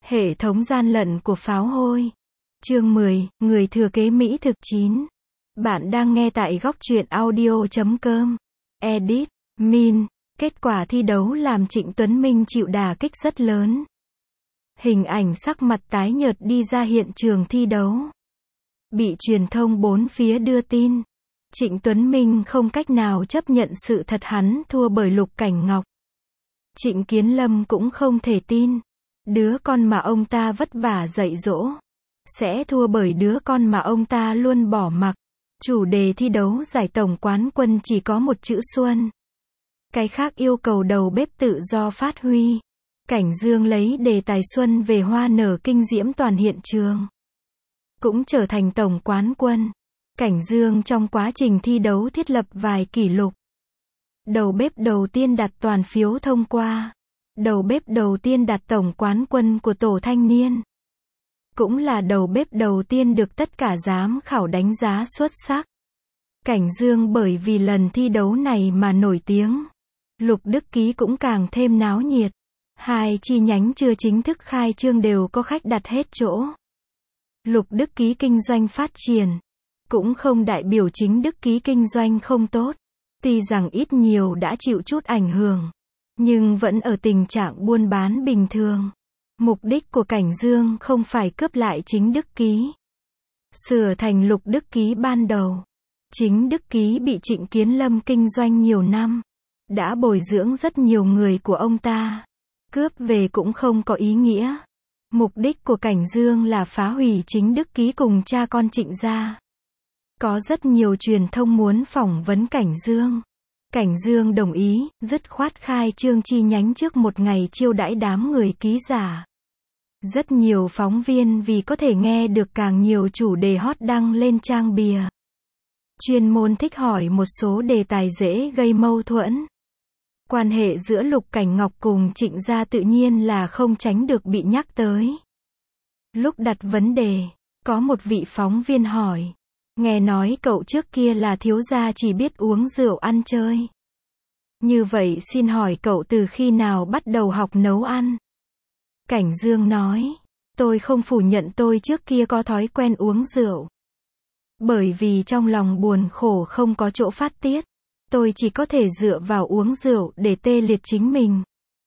Hệ thống gian lận của pháo hôi. Chương 10, người thừa kế Mỹ thực 9. Bạn đang nghe tại góc truyện audio.com. Edit, Min. Kết quả thi đấu làm Trịnh Tuấn Minh chịu đả kích rất lớn. Hình ảnh sắc mặt tái nhợt đi ra hiện trường thi đấu. Bị truyền thông bốn phía đưa tin. Trịnh Tuấn Minh không cách nào chấp nhận sự thật hắn thua bởi Lục Cảnh Ngọc. Trịnh Kiến Lâm cũng không thể tin. Đứa con mà ông ta vất vả dạy dỗ sẽ thua bởi đứa con mà ông ta luôn bỏ mặc. Chủ đề thi đấu giải tổng quán quân chỉ có một chữ Xuân. Cái khác yêu cầu đầu bếp tự do phát huy. Cảnh Dương lấy đề tài Xuân về hoa nở kinh diễm toàn hiện trường. Cũng trở thành tổng quán quân. Cảnh Dương trong quá trình thi đấu thiết lập vài kỷ lục. Đầu bếp đầu tiên đạt toàn phiếu thông qua. Đầu bếp đầu tiên đạt tổng quán quân của tổ thanh niên. Cũng là đầu bếp đầu tiên được tất cả giám khảo đánh giá xuất sắc. Cảnh Dương bởi vì lần thi đấu này mà nổi tiếng. Lục Đức Ký cũng càng thêm náo nhiệt. Hai chi nhánh chưa chính thức khai trương đều có khách đặt hết chỗ. Lục Đức Ký kinh doanh phát triển. Cũng không đại biểu chính Đức Ký kinh doanh không tốt. Tuy rằng ít nhiều đã chịu chút ảnh hưởng. Nhưng vẫn ở tình trạng buôn bán bình thường. Mục đích của Cảnh Dương không phải cướp lại chính Đức Ký. Sửa thành Lục Đức Ký ban đầu. Chính Đức Ký bị Trịnh Kiến Lâm kinh doanh nhiều năm. Đã bồi dưỡng rất nhiều người của ông ta. Cướp về cũng không có ý nghĩa. Mục đích của Cảnh Dương là phá hủy chính Đức Ký cùng cha con Trịnh gia. Có rất nhiều truyền thông muốn phỏng vấn Cảnh Dương. Cảnh Dương đồng ý, dứt khoát khai trương chi nhánh trước một ngày chiêu đãi đám người ký giả. Rất nhiều phóng viên vì có thể nghe được càng nhiều chủ đề hot đăng lên trang bìa. Chuyên môn thích hỏi một số đề tài dễ gây mâu thuẫn. Quan hệ giữa Lục Cảnh Ngọc cùng Trịnh gia tự nhiên là không tránh được bị nhắc tới. Lúc đặt vấn đề, có một vị phóng viên hỏi. Nghe nói cậu trước kia là thiếu gia chỉ biết uống rượu ăn chơi. Như vậy xin hỏi cậu từ khi nào bắt đầu học nấu ăn? Cảnh Dương nói, tôi không phủ nhận tôi trước kia có thói quen uống rượu. Bởi vì trong lòng buồn khổ không có chỗ phát tiết. Tôi chỉ có thể dựa vào uống rượu để tê liệt chính mình.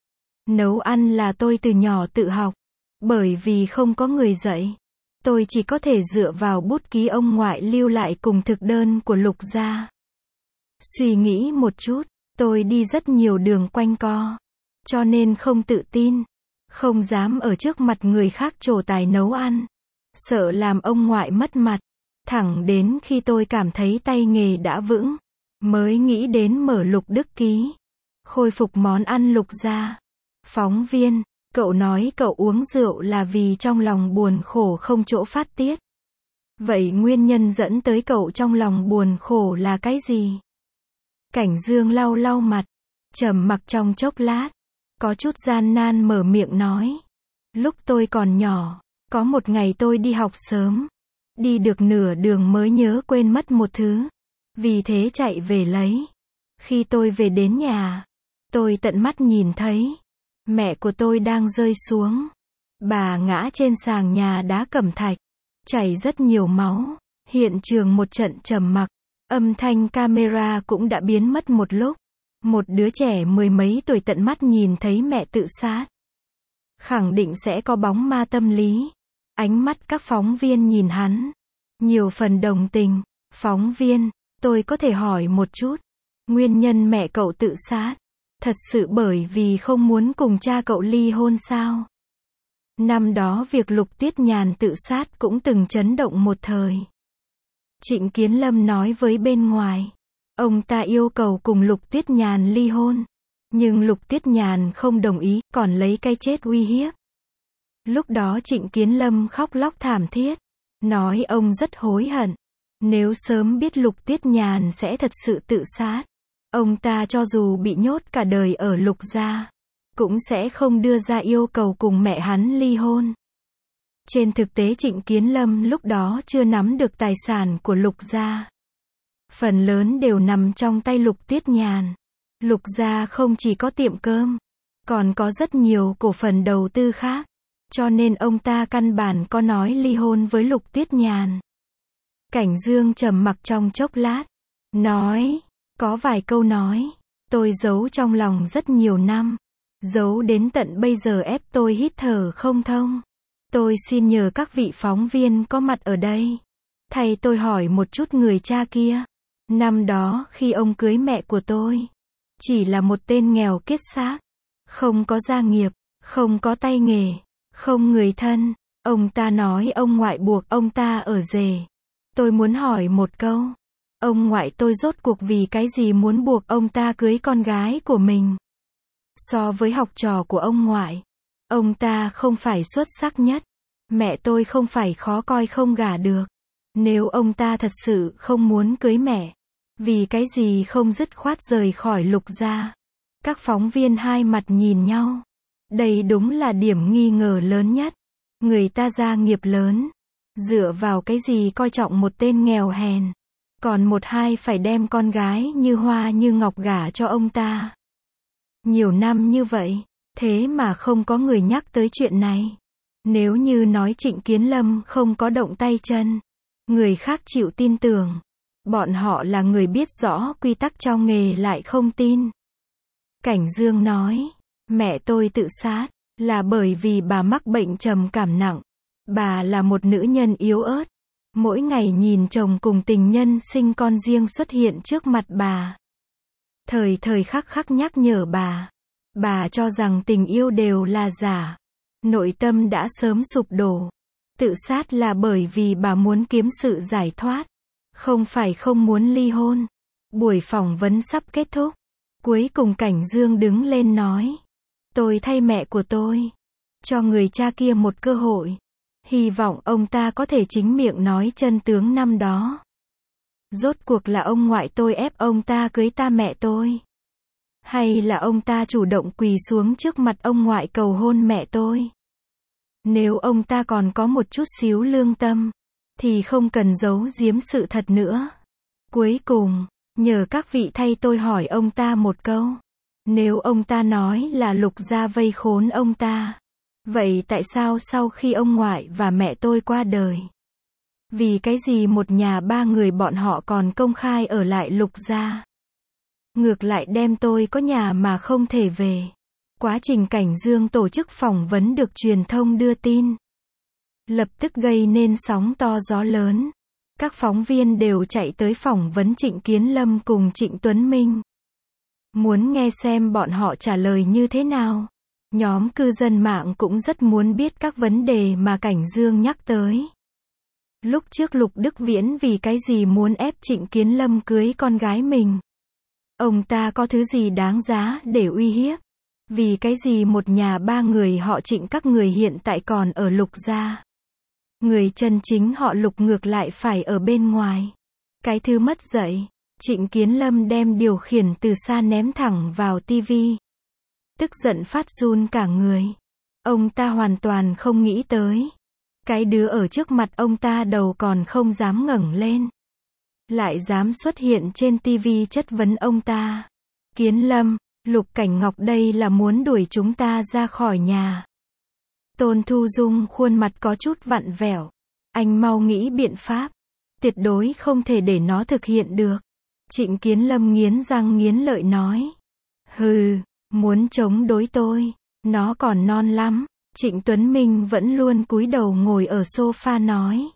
Nấu ăn là tôi từ nhỏ tự học. Bởi vì không có người dạy. Tôi chỉ có thể dựa vào bút ký ông ngoại lưu lại cùng thực đơn của Lục gia. Suy nghĩ một chút, tôi đi rất nhiều đường quanh co. Cho nên không tự tin. Không dám ở trước mặt người khác trổ tài nấu ăn. Sợ làm ông ngoại mất mặt. Thẳng đến khi tôi cảm thấy tay nghề đã vững. Mới nghĩ đến mở Lục Đức Ký. Khôi phục món ăn Lục gia. Phóng viên, cậu nói cậu uống rượu là vì trong lòng buồn khổ không chỗ phát tiết. Vậy nguyên nhân dẫn tới cậu trong lòng buồn khổ là cái gì? Cảnh Dương lau lau mặt. Trầm mặc trong chốc lát. Có chút gian nan mở miệng nói. Lúc tôi còn nhỏ, có một ngày tôi đi học sớm. Đi được nửa đường mới nhớ quên mất một thứ. Vì thế chạy về lấy. Khi tôi về đến nhà, tôi tận mắt nhìn thấy. Mẹ của tôi đang rơi xuống. Bà ngã trên sàn nhà đá cẩm thạch. Chảy rất nhiều máu. Hiện trường một trận trầm mặc. Âm thanh camera cũng đã biến mất một lúc. Một đứa trẻ mười mấy tuổi tận mắt nhìn thấy mẹ tự sát. Khẳng định sẽ có bóng ma tâm lý. Ánh mắt các phóng viên nhìn hắn. Nhiều phần đồng tình. Phóng viên, tôi có thể hỏi một chút. Nguyên nhân mẹ cậu tự sát. Thật sự bởi vì không muốn cùng cha cậu ly hôn sao? Năm đó việc Lục Tuyết Nhàn tự sát cũng từng chấn động một thời. Trịnh Kiến Lâm nói với bên ngoài. Ông ta yêu cầu cùng Lục Tuyết Nhàn ly hôn. Nhưng Lục Tuyết Nhàn không đồng ý, còn lấy cái chết uy hiếp. Lúc đó Trịnh Kiến Lâm khóc lóc thảm thiết. Nói ông rất hối hận. Nếu sớm biết Lục Tuyết Nhàn sẽ thật sự tự sát. Ông ta cho dù bị nhốt cả đời ở Lục gia, cũng sẽ không đưa ra yêu cầu cùng mẹ hắn ly hôn. Trên thực tế Trịnh Kiến Lâm lúc đó chưa nắm được tài sản của Lục gia. Phần lớn đều nằm trong tay Lục Tuyết Nhàn. Lục gia không chỉ có tiệm cơm, còn có rất nhiều cổ phần đầu tư khác. cho nên ông ta căn bản có nói ly hôn với Lục Tuyết Nhàn. Cảnh Dương trầm mặc trong chốc lát, nói, có vài câu nói, tôi giấu trong lòng rất nhiều năm, giấu đến tận bây giờ ép tôi hít thở không thông. Tôi xin nhờ các vị phóng viên có mặt ở đây, thay tôi hỏi một chút người cha kia. Năm đó khi ông cưới mẹ của tôi, chỉ là một tên nghèo kiết xác, không có gia nghiệp, không có tay nghề, không người thân. Ông ta nói ông ngoại buộc ông ta ở rể. Tôi muốn hỏi một câu, ông ngoại tôi rốt cuộc vì cái gì muốn buộc ông ta cưới con gái của mình? So với học trò của ông ngoại, ông ta không phải xuất sắc nhất. Mẹ tôi không phải khó coi không gả được. Nếu ông ta thật sự không muốn cưới mẹ, vì cái gì không dứt khoát rời khỏi Lục gia? Các phóng viên hai mặt nhìn nhau. Đây đúng là điểm nghi ngờ lớn nhất. Người ta gia nghiệp lớn, dựa vào cái gì coi trọng một tên nghèo hèn, còn một hai phải đem con gái như hoa như ngọc gả cho ông ta. Nhiều năm như vậy, thế mà không có người nhắc tới chuyện này. Nếu như nói Trịnh Kiến Lâm không có động tay chân, người khác chịu tin tưởng. Bọn họ là người biết rõ quy tắc trong nghề lại không tin. Cảnh Dương nói, mẹ tôi tự sát, là bởi vì bà mắc bệnh trầm cảm nặng. Bà là một nữ nhân yếu ớt. Mỗi ngày nhìn chồng cùng tình nhân sinh con riêng xuất hiện trước mặt bà. Thời thời khắc khắc nhắc nhở bà. Bà cho rằng tình yêu đều là giả. Nội tâm đã sớm sụp đổ. Tự sát là bởi vì bà muốn kiếm sự giải thoát. Không phải không muốn ly hôn. Buổi phỏng vấn sắp kết thúc. Cuối cùng Cảnh Dương đứng lên nói. Tôi thay mẹ của tôi, cho người cha kia một cơ hội. Hy vọng ông ta có thể chính miệng nói chân tướng năm đó. Rốt cuộc là ông ngoại tôi ép ông ta cưới ta mẹ tôi? Hay là ông ta chủ động quỳ xuống trước mặt ông ngoại cầu hôn mẹ tôi? Nếu ông ta còn có một chút xíu lương tâm, thì không cần giấu giếm sự thật nữa. Cuối cùng, nhờ các vị thay tôi hỏi ông ta một câu. Nếu ông ta nói là Lục gia vây khốn ông ta, vậy tại sao sau khi ông ngoại và mẹ tôi qua đời, vì cái gì một nhà ba người bọn họ còn công khai ở lại Lục gia? Ngược lại đem tôi có nhà mà không thể về. Quá trình Cảnh Dương tổ chức phỏng vấn được truyền thông đưa tin, lập tức gây nên sóng to gió lớn. Các phóng viên đều chạy tới phỏng vấn Trịnh Kiến Lâm cùng Trịnh Tuấn Minh. Muốn nghe xem bọn họ trả lời như thế nào. Nhóm cư dân mạng cũng rất muốn biết các vấn đề mà Cảnh Dương nhắc tới. Lúc trước Lục Đức Viễn vì cái gì muốn ép Trịnh Kiến Lâm cưới con gái mình? Ông ta có thứ gì đáng giá để uy hiếp? Vì cái gì một nhà ba người họ Trịnh các người hiện tại còn ở Lục gia? Người chân chính họ Lục ngược lại phải ở bên ngoài. Cái thứ mất dạy. Trịnh Kiến Lâm đem điều khiển từ xa ném thẳng vào tivi. Tức giận phát run cả người. Ông ta hoàn toàn không nghĩ tới. Cái đứa ở trước mặt ông ta đầu còn không dám ngẩng lên, lại dám xuất hiện trên tivi chất vấn ông ta. Kiến Lâm, Lục Cảnh Ngọc đây là muốn đuổi chúng ta ra khỏi nhà. Tôn Thu Dung khuôn mặt có chút vặn vẹo. Anh mau nghĩ biện pháp. Tuyệt đối không thể để nó thực hiện được. Trịnh Kiến Lâm nghiến răng nghiến lợi nói. Hừ, muốn chống đối tôi, nó còn non lắm. Trịnh Tuấn Minh vẫn luôn cúi đầu ngồi ở sofa nói.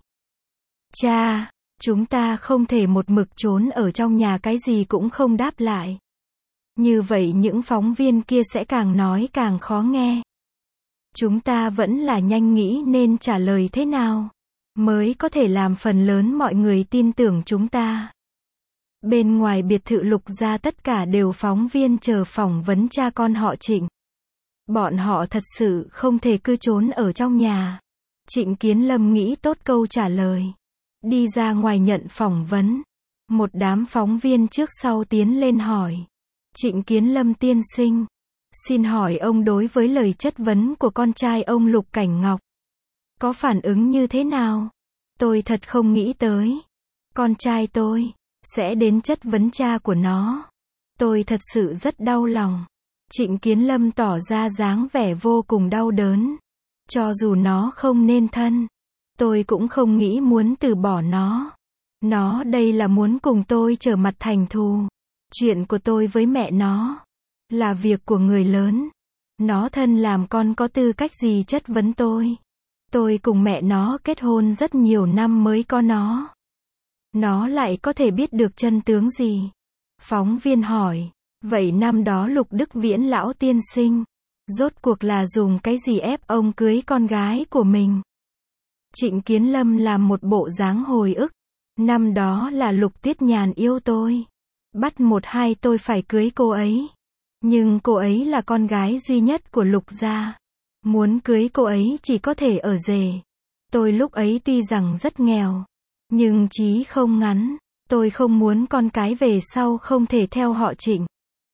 Cha, chúng ta không thể một mực trốn ở trong nhà cái gì cũng không đáp lại. Như vậy những phóng viên kia sẽ càng nói càng khó nghe. Chúng ta vẫn là nhanh nghĩ nên trả lời thế nào, mới có thể làm phần lớn mọi người tin tưởng chúng ta. Bên ngoài biệt thự Lục gia tất cả đều phóng viên chờ phỏng vấn cha con họ Trịnh. Bọn họ thật sự không thể cứ trốn ở trong nhà. Trịnh Kiến Lâm nghĩ tốt câu trả lời. Đi ra ngoài nhận phỏng vấn. Một đám phóng viên trước sau tiến lên hỏi. Trịnh Kiến Lâm tiên sinh, xin hỏi ông đối với lời chất vấn của con trai ông Lục Cảnh Ngọc có phản ứng như thế nào? Tôi thật không nghĩ tới. Con trai tôi sẽ đến chất vấn cha của nó. Tôi thật sự rất đau lòng. Trịnh Kiến Lâm tỏ ra dáng vẻ vô cùng đau đớn. Cho dù nó không nên thân, tôi cũng không nghĩ muốn từ bỏ nó. Nó đây là muốn cùng tôi trở mặt thành thù. Chuyện của tôi với mẹ nó là việc của người lớn. Nó thân làm con có tư cách gì chất vấn tôi. Tôi cùng mẹ nó kết hôn rất nhiều năm mới có nó. Nó lại có thể biết được chân tướng gì? Phóng viên hỏi. Vậy năm đó Lục Đức Viễn lão tiên sinh, rốt cuộc là dùng cái gì ép ông cưới con gái của mình? Trịnh Kiến Lâm làm một bộ dáng hồi ức. Năm đó là Lục Tuyết Nhàn yêu tôi. Bắt một hai tôi phải cưới cô ấy. Nhưng cô ấy là con gái duy nhất của Lục gia. Muốn cưới cô ấy chỉ có thể ở rể. Tôi lúc ấy tuy rằng rất nghèo, nhưng chí không ngắn. Tôi không muốn con cái về sau không thể theo họ Trịnh.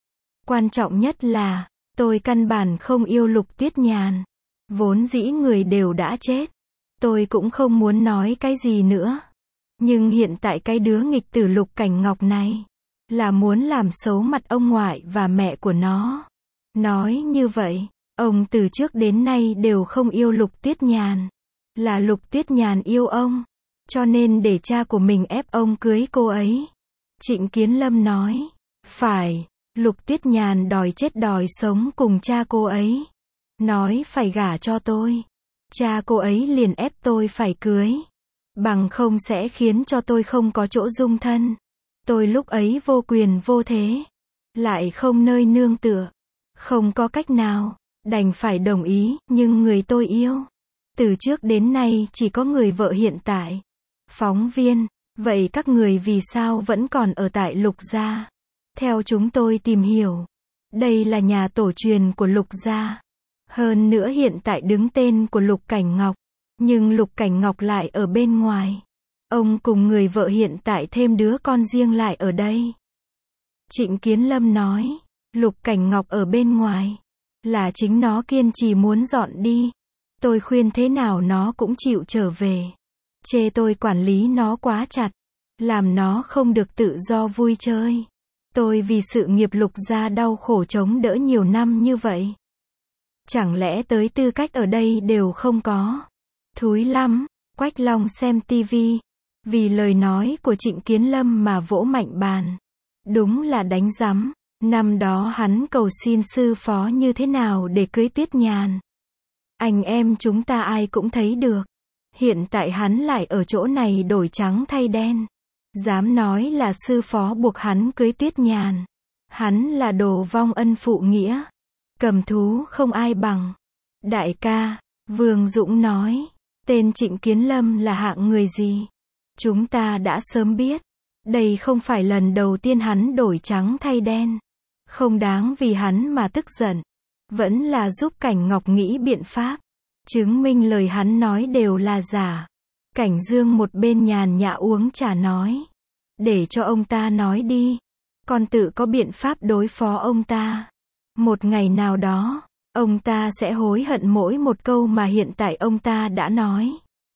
Quan trọng nhất là, tôi căn bản không yêu Lục Tuyết Nhàn. Vốn dĩ người đều đã chết. Tôi cũng không muốn nói cái gì nữa. Nhưng hiện tại cái đứa nghịch tử Lục Cảnh Ngọc này, là muốn làm xấu mặt ông ngoại và mẹ của nó. Nói như vậy, ông từ trước đến nay đều không yêu Lục Tuyết Nhàn. Là Lục Tuyết Nhàn yêu ông. Cho nên để cha của mình ép ông cưới cô ấy. Trịnh Kiến Lâm nói. Phải, Lục Tuyết Nhàn đòi chết đòi sống cùng cha cô ấy. Nói phải gả cho tôi. Cha cô ấy liền ép tôi phải cưới. Bằng không sẽ khiến cho tôi không có chỗ dung thân. Tôi lúc ấy vô quyền vô thế. Lại không nơi nương tựa. Không có cách nào. Đành phải đồng ý, nhưng người tôi yêu. Từ trước đến nay chỉ có người vợ hiện tại. Phóng viên, vậy các người vì sao vẫn còn ở tại Lục gia? Theo chúng tôi tìm hiểu, đây là nhà tổ truyền của Lục gia. Hơn nữa hiện tại đứng tên của Lục Cảnh Ngọc, nhưng Lục Cảnh Ngọc lại ở bên ngoài. Ông cùng người vợ hiện tại thêm đứa con riêng lại ở đây. Trịnh Kiến Lâm nói, Lục Cảnh Ngọc ở bên ngoài, là chính nó kiên trì muốn dọn đi. Tôi khuyên thế nào nó cũng chịu trở về. Chê tôi quản lý nó quá chặt, làm nó không được tự do vui chơi. Tôi vì sự nghiệp Lục gia đau khổ chống đỡ nhiều năm như vậy. Chẳng lẽ tới tư cách ở đây đều không có? Thúi lắm. Quách Long xem tivi, vì lời nói của Trịnh Kiến Lâm mà vỗ mạnh bàn. Đúng là đánh rắm. Năm đó hắn cầu xin sư phó như thế nào để cưới Tuyết Nhàn. Anh em chúng ta ai cũng thấy được. Hiện tại hắn lại ở chỗ này đổi trắng thay đen. Dám nói là sư phó buộc hắn cưới Tuyết Nhàn. Hắn là đồ vong ân phụ nghĩa. Cầm thú không ai bằng. Đại ca, Vương Dũng nói, tên Trịnh Kiến Lâm là hạng người gì? Chúng ta đã sớm biết. Đây không phải lần đầu tiên hắn đổi trắng thay đen. Không đáng vì hắn mà tức giận. Vẫn là giúp Cảnh Ngọc nghĩ biện pháp. Chứng minh lời hắn nói đều là giả. Cảnh Dương một bên nhàn nhã uống trà nói. Để cho ông ta nói đi. Con tự có biện pháp đối phó ông ta. Một ngày nào đó, ông ta sẽ hối hận mỗi một câu mà hiện tại ông ta đã nói.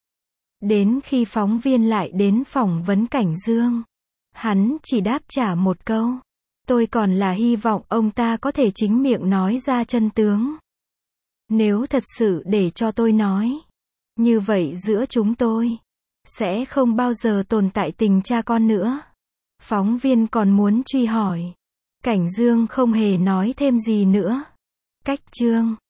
Đến khi phóng viên lại đến phỏng vấn Cảnh Dương, hắn chỉ đáp trả một câu. Tôi còn là hy vọng ông ta có thể chính miệng nói ra chân tướng. Nếu thật sự để cho tôi nói, như vậy giữa chúng tôi sẽ không bao giờ tồn tại tình cha con nữa. Phóng viên còn muốn truy hỏi. Cảnh Dương không hề nói thêm gì nữa. Cách chương